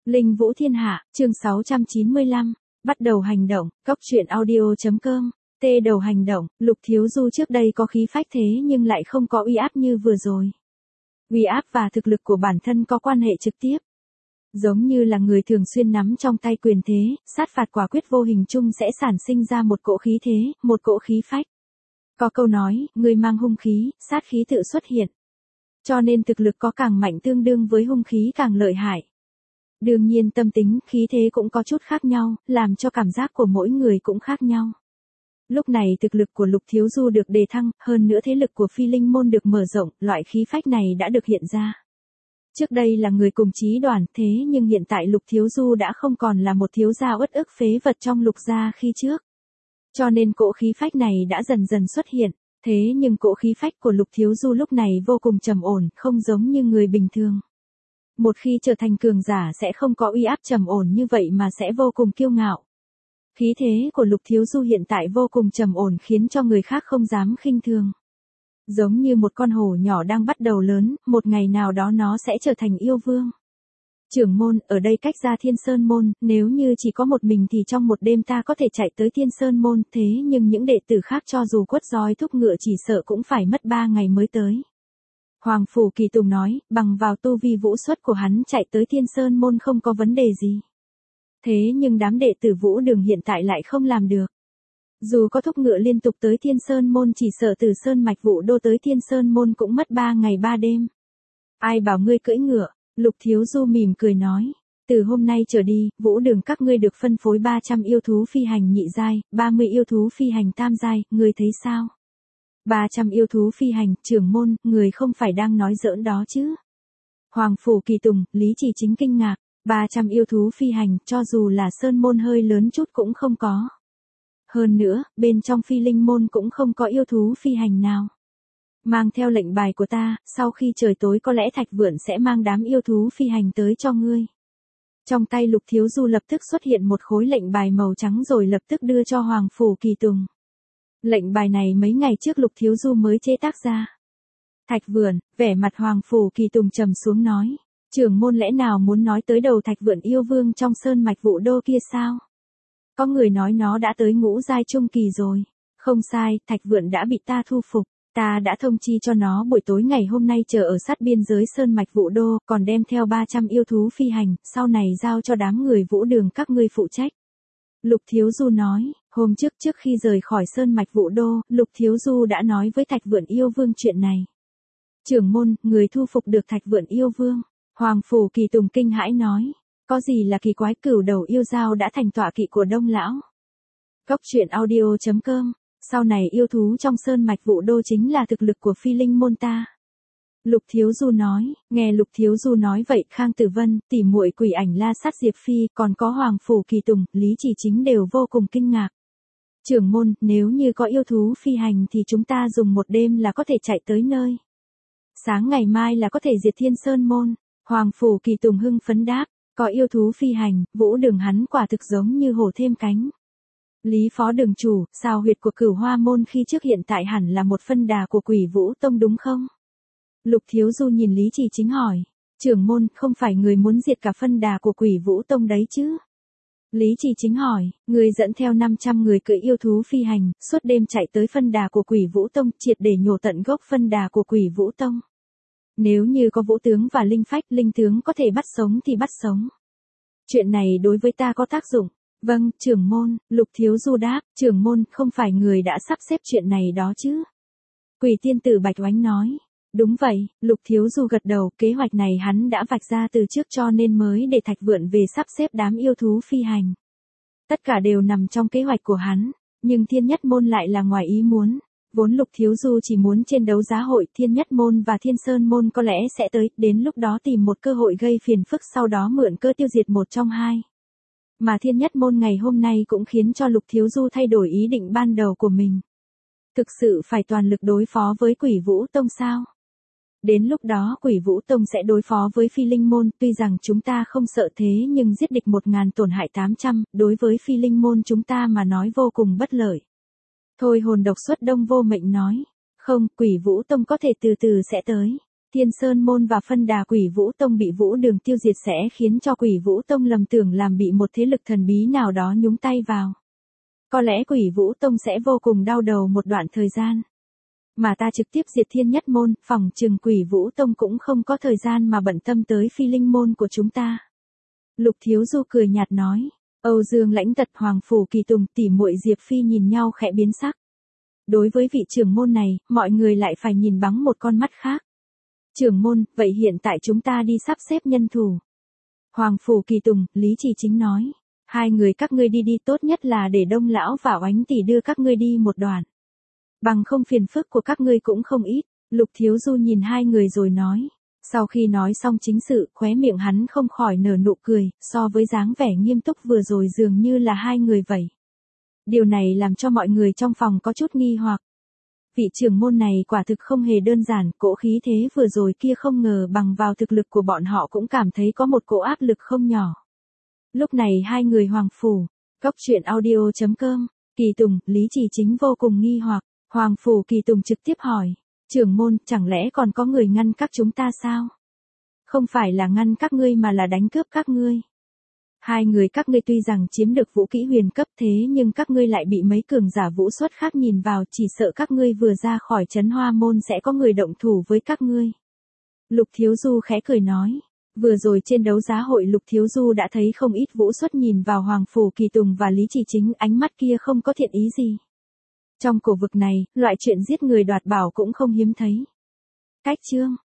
Linh Vũ Thiên Hạ, chương 695, bắt đầu hành động, cóc truyện audio.com, tê đầu hành động, Lục Thiếu Du trước đây có khí phách thế nhưng lại không có uy áp như vừa rồi. Uy áp và thực lực của bản thân có quan hệ trực tiếp. Giống như là người thường xuyên nắm trong tay quyền thế, sát phạt quả quyết vô hình chung sẽ sản sinh ra một cỗ khí thế, một cỗ khí phách. Có câu nói, người mang hung khí, sát khí tự xuất hiện. Cho nên thực lực có càng mạnh tương đương với hung khí càng lợi hại. Đương nhiên tâm tính, khí thế cũng có chút khác nhau, làm cho cảm giác của mỗi người cũng khác nhau. Lúc này thực lực của Lục Thiếu Du được đề thăng, hơn nữa thế lực của Phi Linh Môn được mở rộng, loại khí phách này đã được hiện ra. Trước đây là người cùng chí đoàn, thế nhưng hiện tại Lục Thiếu Du đã không còn là một thiếu gia uất ức phế vật trong Lục gia khi trước. Cho nên cỗ khí phách này đã dần dần xuất hiện, thế nhưng cỗ khí phách của Lục Thiếu Du lúc này vô cùng trầm ổn, không giống như người bình thường. Một khi trở thành cường giả sẽ không có uy áp trầm ổn như vậy mà sẽ vô cùng kiêu ngạo. Khí thế của Lục Thiếu Du hiện tại vô cùng trầm ổn khiến cho người khác không dám khinh thường. Giống như một con hổ nhỏ đang bắt đầu lớn, một ngày nào đó nó sẽ trở thành yêu vương. Trưởng môn, ở đây cách ra Thiên Sơn Môn, nếu như chỉ có một mình thì trong một đêm ta có thể chạy tới Thiên Sơn Môn, thế nhưng những đệ tử khác cho dù quất roi thúc ngựa chỉ sợ cũng phải mất 3 ngày mới tới. Hoàng Phủ Kỳ Tùng nói, bằng vào tu vi vũ xuất của hắn chạy tới Thiên Sơn Môn không có vấn đề gì. Thế nhưng đám đệ tử Vũ Đường hiện tại lại không làm được. Dù có thúc ngựa liên tục tới Thiên Sơn Môn chỉ sợ từ Sơn Mạch Vũ Đô tới Thiên Sơn Môn cũng mất 3 ngày 3 đêm. Ai bảo ngươi cưỡi ngựa, Lục Thiếu Du mỉm cười nói. Từ hôm nay trở đi, Vũ Đường các ngươi được phân phối 300 yêu thú phi hành nhị giai, 30 yêu thú phi hành tam giai, ngươi thấy sao? 300 yêu thú phi hành, trưởng môn, người không phải đang nói giỡn đó chứ? Hoàng Phủ Kỳ Tùng, Lý Chỉ Chính kinh ngạc, 300 yêu thú phi hành, cho dù là Sơn Môn hơi lớn chút cũng không có. Hơn nữa, bên trong Phi Linh Môn cũng không có yêu thú phi hành nào. Mang theo lệnh bài của ta, sau khi trời tối có lẽ Thạch Vượn sẽ mang đám yêu thú phi hành tới cho ngươi. Trong tay Lục Thiếu Du lập tức xuất hiện một khối lệnh bài màu trắng rồi lập tức đưa cho Hoàng Phủ Kỳ Tùng. Lệnh bài này mấy ngày trước Lục Thiếu Du mới chế tác ra. Thạch Vượn, vẻ mặt Hoàng Phủ Kỳ Tùng trầm xuống nói. Trưởng môn lẽ nào muốn nói tới đầu Thạch Vượn yêu vương trong Sơn Mạch Vũ Đô kia sao? Có người nói nó đã tới ngũ giai trung kỳ rồi. Không sai, Thạch Vượn đã bị ta thu phục. Ta đã thông chi cho nó buổi tối ngày hôm nay chờ ở sát biên giới Sơn Mạch Vũ Đô, còn đem theo 300 yêu thú phi hành, sau này giao cho đám người Vũ Đường các ngươi phụ trách. Lục Thiếu Du nói, hôm trước khi rời khỏi Sơn Mạch Vũ Đô, Lục Thiếu Du đã nói với Thạch Vượn yêu vương chuyện này. Trưởng môn, người thu phục được Thạch Vượn yêu vương. Hoàng Phủ Kỳ Tùng kinh hãi nói, có gì là kỳ quái, cửu đầu yêu dao đã thành tọa kỵ của Đông lão. Cóc truyện audio.com, sau này yêu thú trong Sơn Mạch Vũ Đô chính là thực lực của Phi Linh Môn ta. Lục Thiếu Du nói, nghe Lục Thiếu Du nói vậy Khang Tử Vân, tỷ muội Quỷ Ảnh La Sát Diệp Phi, còn có Hoàng Phủ Kỳ Tùng, Lý Chỉ Chính đều vô cùng kinh ngạc. Trưởng môn, nếu như có yêu thú phi hành thì chúng ta dùng một đêm là có thể chạy tới nơi. Sáng ngày mai là có thể diệt Thiên Sơn Môn. Hoàng Phủ Kỳ Tùng hưng phấn đáp, có yêu thú phi hành, Vũ Đường hắn quả thực giống như hổ thêm cánh. Lý Phó Đường chủ, sao huyệt của Cửu Hoa Môn khi trước hiện tại hẳn là một phân đà của Quỷ Vũ Tông đúng không? Lục Thiếu Du nhìn Lý Chỉ Chính hỏi, trưởng môn, không phải người muốn diệt cả phân đà của Quỷ Vũ Tông đấy chứ? Lý Chỉ Chính hỏi, người dẫn theo 500 người cưỡi yêu thú phi hành, suốt đêm chạy tới phân đà của Quỷ Vũ Tông, triệt để nhổ tận gốc phân đà của Quỷ Vũ Tông. Nếu như có vũ tướng và linh phách, linh tướng có thể bắt sống thì bắt sống. Chuyện này đối với ta có tác dụng. Vâng, trưởng môn, Lục Thiếu Du đáp, trưởng môn, không phải người đã sắp xếp chuyện này đó chứ? Quỷ tiên tử Bạch Oánh nói. Đúng vậy, Lục Thiếu Du gật đầu, kế hoạch này hắn đã vạch ra từ trước cho nên mới để Thạch Vượn về sắp xếp đám yêu thú phi hành. Tất cả đều nằm trong kế hoạch của hắn, nhưng Thiên Nhất Môn lại là ngoài ý muốn. Vốn Lục Thiếu Du chỉ muốn trên đấu giá hội Thiên Nhất Môn và Thiên Sơn Môn có lẽ sẽ tới, đến lúc đó tìm một cơ hội gây phiền phức sau đó mượn cơ tiêu diệt một trong hai. Mà Thiên Nhất Môn ngày hôm nay cũng khiến cho Lục Thiếu Du thay đổi ý định ban đầu của mình. Thực sự phải toàn lực đối phó với Quỷ Vũ Tông sao? Đến lúc đó Quỷ Vũ Tông sẽ đối phó với Phi Linh Môn, tuy rằng chúng ta không sợ thế nhưng giết địch 1000 tổn hại 800, đối với Phi Linh Môn chúng ta mà nói vô cùng bất lợi. Thôi Hồn Độc Xuất Đông Vô Mệnh nói, không, Quỷ Vũ Tông có thể từ từ sẽ tới. Thiên Sơn Môn và phân đà Quỷ Vũ Tông bị Vũ Đường tiêu diệt sẽ khiến cho Quỷ Vũ Tông lầm tưởng làm bị một thế lực thần bí nào đó nhúng tay vào. Có lẽ Quỷ Vũ Tông sẽ vô cùng đau đầu một đoạn thời gian. Mà ta trực tiếp diệt Thiên Nhất Môn, phỏng chừng Quỷ Vũ Tông cũng không có thời gian mà bận tâm tới Phi Linh Môn của chúng ta. Lục Thiếu Du cười nhạt nói. Âu Dương Lãnh Tật, Hoàng Phủ Kỳ Tùng, tỉ muội Diệp Phi nhìn nhau khẽ biến sắc. Đối với vị trưởng môn này, mọi người lại phải nhìn bằng một con mắt khác. Trưởng môn, vậy hiện tại chúng ta đi sắp xếp nhân thủ. Hoàng Phủ Kỳ Tùng, Lý Trì Chính nói. Hai người các ngươi đi tốt nhất là để Đông Lão và Oánh tỷ đưa các ngươi đi một đoạn. Bằng không phiền phức của các ngươi cũng không ít. Lục Thiếu Du nhìn hai người rồi nói. Sau khi nói xong chính sự, khóe miệng hắn không khỏi nở nụ cười, so với dáng vẻ nghiêm túc vừa rồi dường như là hai người vậy. Điều này làm cho mọi người trong phòng có chút nghi hoặc. Vị trưởng môn này quả thực không hề đơn giản, cỗ khí thế vừa rồi kia không ngờ bằng vào thực lực của bọn họ cũng cảm thấy có một cỗ áp lực không nhỏ. Lúc này hai người Hoàng Phủ, Cốc Truyện Audio.com, Kỳ Tùng, Lý Trì Chính vô cùng nghi hoặc. Hoàng Phủ Kỳ Tùng trực tiếp hỏi. Trưởng môn, chẳng lẽ còn có người ngăn các chúng ta sao? Không phải là ngăn các ngươi mà là đánh cướp các ngươi. Hai người các ngươi tuy rằng chiếm được vũ kỹ huyền cấp thế nhưng các ngươi lại bị mấy cường giả vũ xuất khác nhìn vào, chỉ sợ các ngươi vừa ra khỏi trấn Hoa Môn sẽ có người động thủ với các ngươi. Lục Thiếu Du khẽ cười nói. Vừa rồi trên đấu giá hội Lục Thiếu Du đã thấy không ít vũ xuất nhìn vào Hoàng Phủ Kỳ Tùng và Lý Trì Chính, ánh mắt kia không có thiện ý gì. Trong cổ vực này, loại chuyện giết người đoạt bảo cũng không hiếm thấy. Cách chương